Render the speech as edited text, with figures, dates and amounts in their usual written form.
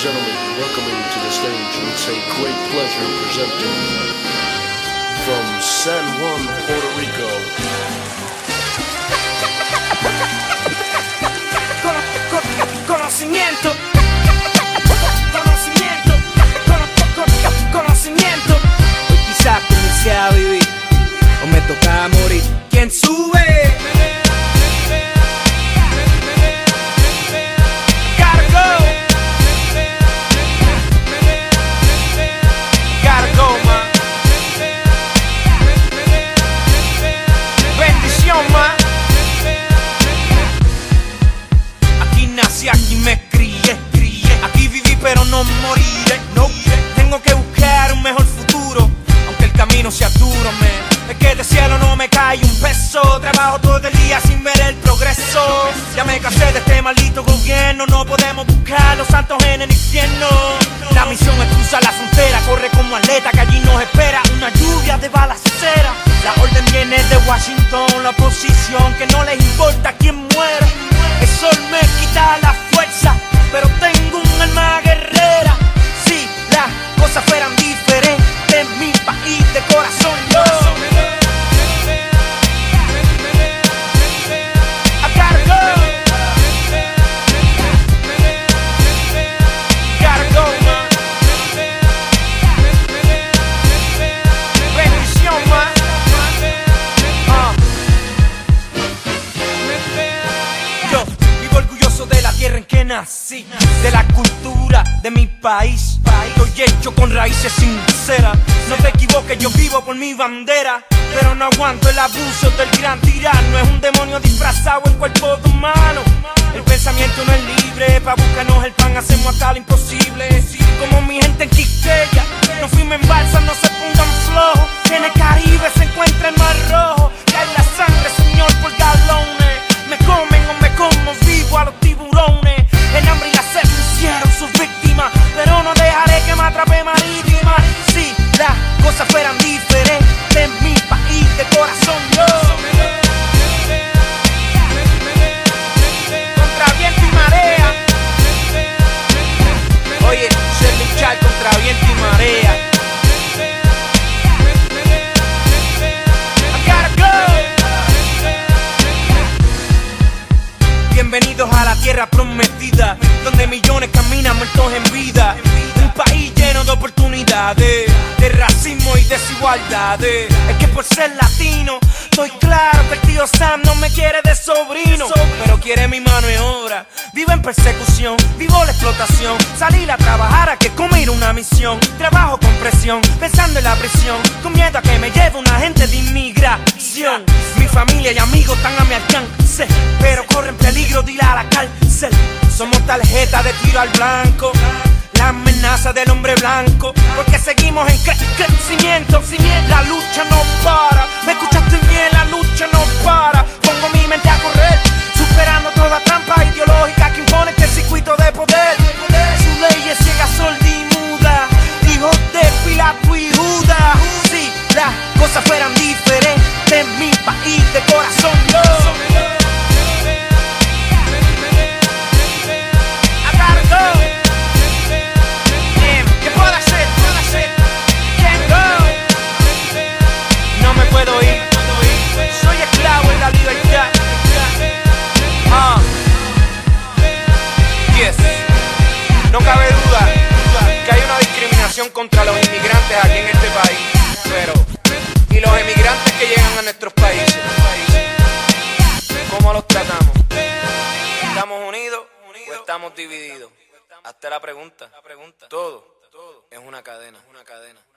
gentlemen, welcoming to the stage, it's a great pleasure presenting from San Juan, Puerto Rico. Conocimiento. Conocimiento. Hoy quizás comencé a vivir o me toca morir. ¿Quién sube? Aquí me crié, aquí viví pero no moriré, no. Tengo que buscar un mejor futuro, aunque el camino sea duro, man. Es que del cielo no me cae un peso, trabajo todo el día sin ver el progreso. Ya me cansé de este maldito gobierno, no podemos buscar los santos en el infierno. La misión es cruzar la frontera, corre como atleta que allí nos espera una lluvia de balacera. La orden viene de Washington, la oposición que no les importa quién muera. El sol me quita la fuerza, pero tengo un alma guerrera. Si las cosas fueran diferentes en mi país de corazón, yo I gotta go. Gotta go, man. Bendición, man. Yo vivo orgulloso de la tierra en que nací, de la cultura de mi país. Estoy hecho con raíces sinceras. No te equivoques, yo vivo por mi bandera, pero no aguanto el abuso del gran tirano. Es un demonio disfrazado en cuerpo de humano. El pensamiento no es libre, pa' buscarnos el pan hacemos hasta lo imposible. Como mi gente en Quisqueya, no fuimos en balsa, no se pongan flojos. En el Caribe se encuentra el Mar Rojo, que hay la sangre, señor, por galones. Me comen o me como vivo a los tiburones. El hambre y la sed me hicieron sus víctimas, pero no dejaré que me atrape marítima. Si las cosas fueran diferentes en mi país de corazón, yo contra viento y marea. Oye, ser luchar contra viento y marea. I gotta go. Bienvenidos a la tierra prometida, donde millones caminan muertos en vida. Un país lleno de oportunidades, de racismo y desigualdades. Es que por ser latino, estoy claro que el tío Sam no me quiere de sobrino, pero quiere mi mano de obra. Vivo en persecución, vivo la explotación. Salir a trabajar a que comer una misión. Trabajo con presión, pensando en la prisión, con miedo a que me lleve un agente de inmigración. Mi familia y amigos están a mi alcance, pero corren peligro de ir a la cárcel. Somos tarjeta de tiro al blanco, la amenaza del hombre blanco, porque seguimos en crecimiento. La lucha no para, me escuchaste bien, la lucha no para. Pongo mi mente a correr, superando toda trampa ideológica que impone este circuito de poder. Su ley es ciega, sorda y muda, hijos de Pilato y Judas. Si las cosas fueran diferentes en mi país de corazón, yo no cabe duda que hay una discriminación contra los inmigrantes aquí en este país, pero ¿y los emigrantes que llegan a nuestros países? ¿Cómo los tratamos? ¿Estamos unidos o estamos divididos? Hazte la pregunta. Todo es una cadena.